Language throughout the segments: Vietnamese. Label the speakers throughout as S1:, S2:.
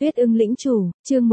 S1: Tuyết ưng lĩnh chủ, chương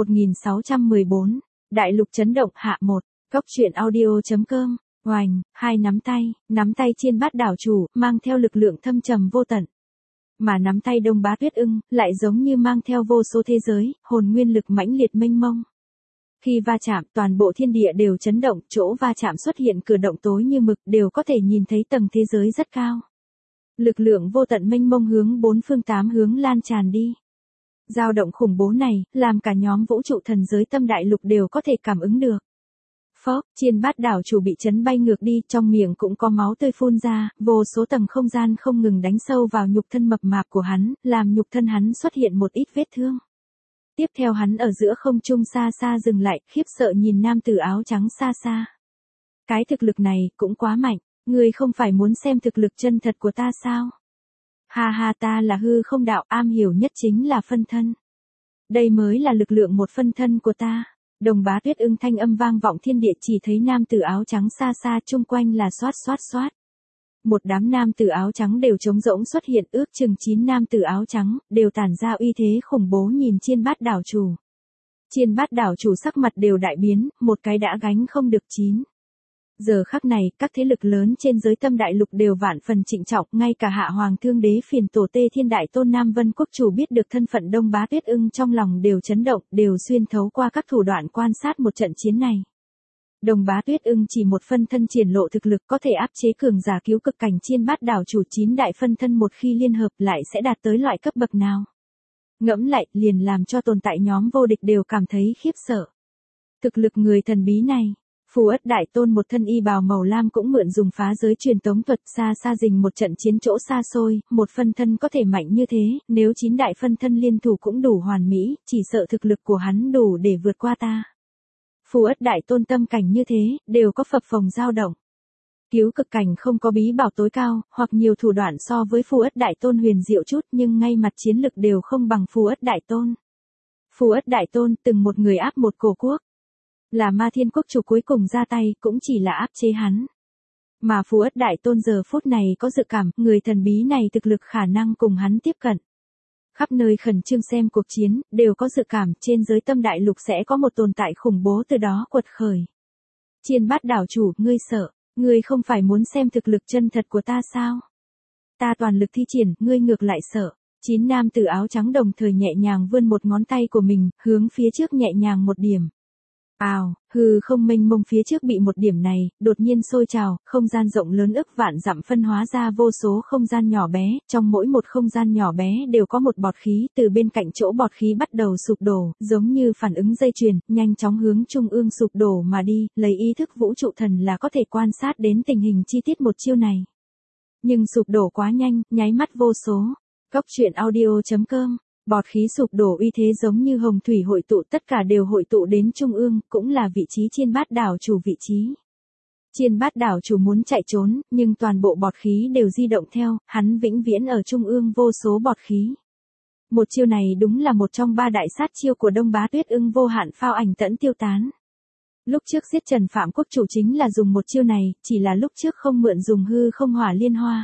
S1: 1614. Đại lục chấn động hạ 1. Góc truyện audio.com. Oành, hai nắm tay chiên bát đảo chủ, mang theo lực lượng thâm trầm vô tận. Mà nắm tay Đông Bá Tuyết ưng, lại giống như mang theo vô số thế giới, hồn nguyên lực mãnh liệt mênh mông. Khi va chạm, toàn bộ thiên địa đều chấn động, chỗ va chạm xuất hiện cửa động tối như mực, đều có thể nhìn thấy tầng thế giới rất cao. Lực lượng vô tận mênh mông hướng bốn phương tám hướng lan tràn đi. Dao động khủng bố này, làm cả nhóm vũ trụ thần giới tâm đại lục đều có thể cảm ứng được. Phốc, chiên bát đảo chủ bị chấn bay ngược đi, trong miệng cũng có máu tươi phun ra, vô số tầng không gian không ngừng đánh sâu vào nhục thân mập mạp của hắn, làm nhục thân hắn xuất hiện một ít vết thương. Tiếp theo hắn ở giữa không trung xa xa dừng lại, khiếp sợ nhìn nam tử áo trắng xa xa. Cái thực lực này, cũng quá mạnh, ngươi không phải muốn xem thực lực chân thật của ta sao? Ha ha, ta là hư không đạo, am hiểu nhất chính là phân thân. Đây mới là lực lượng một phân thân của ta. Đồng Bá Tuyết ưng thanh âm vang vọng thiên địa, chỉ thấy nam tử áo trắng xa xa chung quanh là xoát. Một đám nam tử áo trắng đều trống rỗng xuất hiện, ước chừng 9 nam tử áo trắng, đều tản ra uy thế khủng bố nhìn chiên bát đảo chủ. Chiên bát đảo chủ sắc mặt đều đại biến, một cái đã gánh không được 9. Giờ khắc này, các thế lực lớn trên giới tâm đại lục đều vạn phần trịnh trọng, ngay cả Hạ Hoàng Thương Đế Phiền Tổ Tê Thiên Đại Tôn Nam Vân Quốc chủ biết được thân phận Đông Bá Tuyết ưng trong lòng đều chấn động, đều xuyên thấu qua các thủ đoạn quan sát một trận chiến này. Đông Bá Tuyết ưng chỉ một phân thân triển lộ thực lực có thể áp chế cường giả cứu cực cảnh chiên bát đảo chủ 9 đại phân thân một khi liên hợp lại sẽ đạt tới loại cấp bậc nào. Ngẫm lại, liền làm cho tồn tại nhóm vô địch đều cảm thấy khiếp sợ. Thực lực người thần bí này. Phù Ất Đại Tôn một thân y bào màu lam cũng mượn dùng phá giới truyền tống thuật xa xa rình một trận chiến chỗ xa xôi, một phân thân có thể mạnh như thế, nếu 9 đại phân thân liên thủ cũng đủ hoàn mỹ, chỉ sợ thực lực của hắn đủ để vượt qua ta. Phù Ất Đại Tôn tâm cảnh như thế, đều có phập phồng dao động. Cứu cực cảnh không có bí bảo tối cao, hoặc nhiều thủ đoạn so với Phù Ất Đại Tôn huyền diệu chút nhưng ngay mặt chiến lực đều không bằng Phù Ất Đại Tôn. Phù Ất Đại Tôn từng một người áp một cổ quốc. Là Ma Thiên Quốc chủ cuối cùng ra tay, cũng chỉ là áp chế hắn. Mà Phù Ất Đại Tôn giờ phút này có dự cảm, người thần bí này thực lực khả năng cùng hắn tiếp cận. Khắp nơi khẩn trương xem cuộc chiến, đều có dự cảm trên giới tâm đại lục sẽ có một tồn tại khủng bố từ đó quật khởi. Chiên bát đảo chủ, ngươi sợ, ngươi không phải muốn xem thực lực chân thật của ta sao? Ta toàn lực thi triển, ngươi ngược lại sợ. 9 nam tử áo trắng đồng thời nhẹ nhàng vươn một ngón tay của mình, hướng phía trước nhẹ nhàng một điểm. Ào, hư không mênh mông phía trước bị một điểm này, đột nhiên sôi trào, không gian rộng lớn ức vạn dặm phân hóa ra vô số không gian nhỏ bé, trong mỗi một không gian nhỏ bé đều có một bọt khí, từ bên cạnh chỗ bọt khí bắt đầu sụp đổ, giống như phản ứng dây chuyền, nhanh chóng hướng trung ương sụp đổ mà đi, lấy ý thức vũ trụ thần là có thể quan sát đến tình hình chi tiết một chiêu này. Nhưng sụp đổ quá nhanh, nháy mắt vô số. Góc truyện audio.com. Bọt khí sụp đổ uy thế giống như hồng thủy hội tụ, tất cả đều hội tụ đến trung ương, cũng là vị trí chiên bát đảo chủ vị trí. Chiên bát đảo chủ muốn chạy trốn, nhưng toàn bộ bọt khí đều di động theo, hắn vĩnh viễn ở trung ương vô số bọt khí. Một chiêu này đúng là một trong 3 đại sát chiêu của Đông Bá Tuyết ưng vô hạn phao ảnh tẫn tiêu tán. Lúc trước giết Trần Phạm Quốc chủ chính là dùng một chiêu này, chỉ là lúc trước không mượn dùng hư không hỏa liên hoa.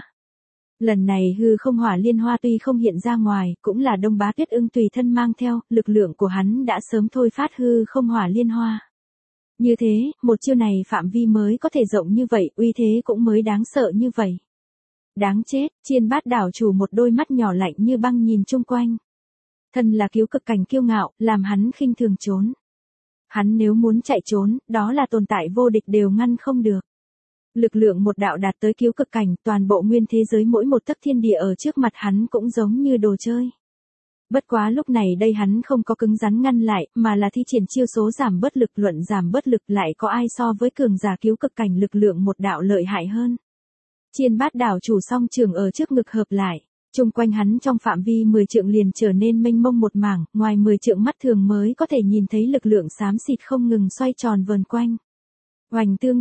S1: Lần này hư không hỏa liên hoa tuy không hiện ra ngoài, cũng là Đông Bá Tuyết ưng tùy thân mang theo, lực lượng của hắn đã sớm thôi phát hư không hỏa liên hoa. Như thế, một chiêu này phạm vi mới có thể rộng như vậy, uy thế cũng mới đáng sợ như vậy. Đáng chết, chiên bát đảo chủ một đôi mắt nhỏ lạnh như băng nhìn chung quanh. Thân là cứu cực cảnh kiêu ngạo, làm hắn khinh thường trốn. Hắn nếu muốn chạy trốn, đó là tồn tại vô địch đều ngăn không được. Lực lượng một đạo đạt tới cứu cực cảnh, toàn bộ nguyên thế giới mỗi một tấc thiên địa ở trước mặt hắn cũng giống như đồ chơi. Bất quá lúc này đây hắn không có cứng rắn ngăn lại, mà là thi triển chiêu số giảm bớt lực, luận giảm bớt lực, lại có ai so với cường giả cứu cực cảnh lực lượng một đạo lợi hại hơn. Chiên bát đảo chủ song trường ở trước ngực hợp lại, chung quanh hắn trong phạm vi 10 trượng liền trở nên mênh mông một mảng, ngoài 10 trượng mắt thường mới có thể nhìn thấy lực lượng xám xịt không ngừng xoay tròn vần quanh. Oành tương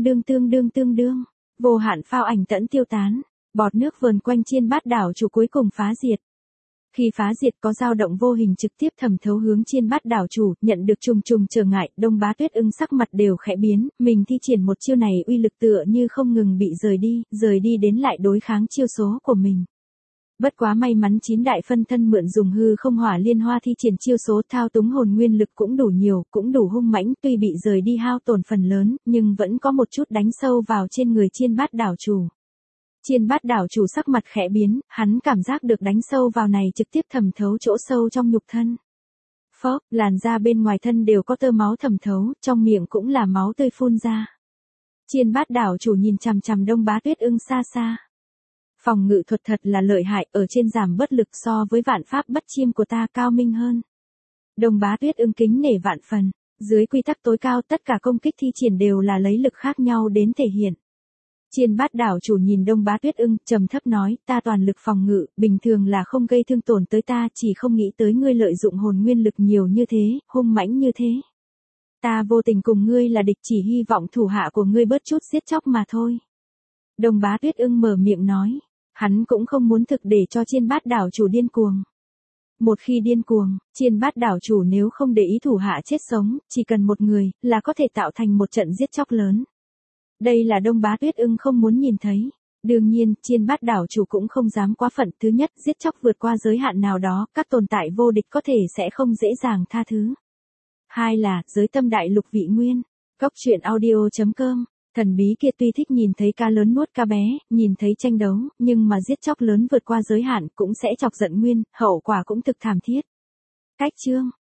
S1: đương, vô hạn phao ảnh tẫn tiêu tán, bọt nước vờn quanh chiên bát đảo chủ cuối cùng phá diệt. Khi phá diệt có dao động vô hình trực tiếp thẩm thấu hướng chiên bát đảo chủ, nhận được trùng trở ngại, Đông Bá Tuyết ưng sắc mặt đều khẽ biến, mình thi triển một chiêu này uy lực tựa như không ngừng bị rời đi đến lại đối kháng chiêu số của mình. Bất quá may mắn 9 đại phân thân mượn dùng hư không hỏa liên hoa thi triển chiêu số thao túng hồn nguyên lực cũng đủ nhiều, cũng đủ hung mãnh, tuy bị rời đi hao tổn phần lớn, nhưng vẫn có một chút đánh sâu vào trên người Chiên Bát đảo chủ. Chiên Bát đảo chủ sắc mặt khẽ biến, hắn cảm giác được đánh sâu vào này trực tiếp thẩm thấu chỗ sâu trong nhục thân. Phốc, làn da bên ngoài thân đều có tơ máu thẩm thấu, trong miệng cũng là máu tươi phun ra. Chiên Bát đảo chủ nhìn chằm chằm Đông Bá Tuyết Ưng xa xa. Phòng ngự thuật thật là lợi hại, ở trên giảm bất lực so với vạn pháp bất chiêm của ta cao minh hơn. Đông Bá Tuyết Ưng kính nể vạn phần, dưới quy tắc tối cao tất cả công kích thi triển đều là lấy lực khác nhau đến thể hiện. Chiên Bát đảo chủ nhìn Đông Bá Tuyết Ưng, trầm thấp nói, ta toàn lực phòng ngự, bình thường là không gây thương tổn tới ta, chỉ không nghĩ tới ngươi lợi dụng hồn nguyên lực nhiều như thế, hung mãnh như thế. Ta vô tình cùng ngươi là địch, chỉ hy vọng thủ hạ của ngươi bớt chút giết chóc mà thôi. Đông Bá Tuyết Ưng mở miệng nói, hắn cũng không muốn thực để cho Chiên Bát đảo chủ điên cuồng. Một khi điên cuồng, Chiên Bát đảo chủ nếu không để ý thủ hạ chết sống, chỉ cần một người, là có thể tạo thành một trận giết chóc lớn. Đây là Đông Bá Tuyết Ưng không muốn nhìn thấy. Đương nhiên, Chiên Bát đảo chủ cũng không dám quá phận. Thứ nhất, giết chóc vượt qua giới hạn nào đó, các tồn tại vô địch có thể sẽ không dễ dàng tha thứ. Hai là, giới tâm đại lục vị nguyên. Cốc truyện audio.com. Thần bí kia tuy thích nhìn thấy cá lớn nuốt cá bé, nhìn thấy tranh đấu, nhưng mà giết chóc lớn vượt qua giới hạn cũng sẽ chọc giận nguyên, hậu quả cũng thực thảm thiết. Cách chương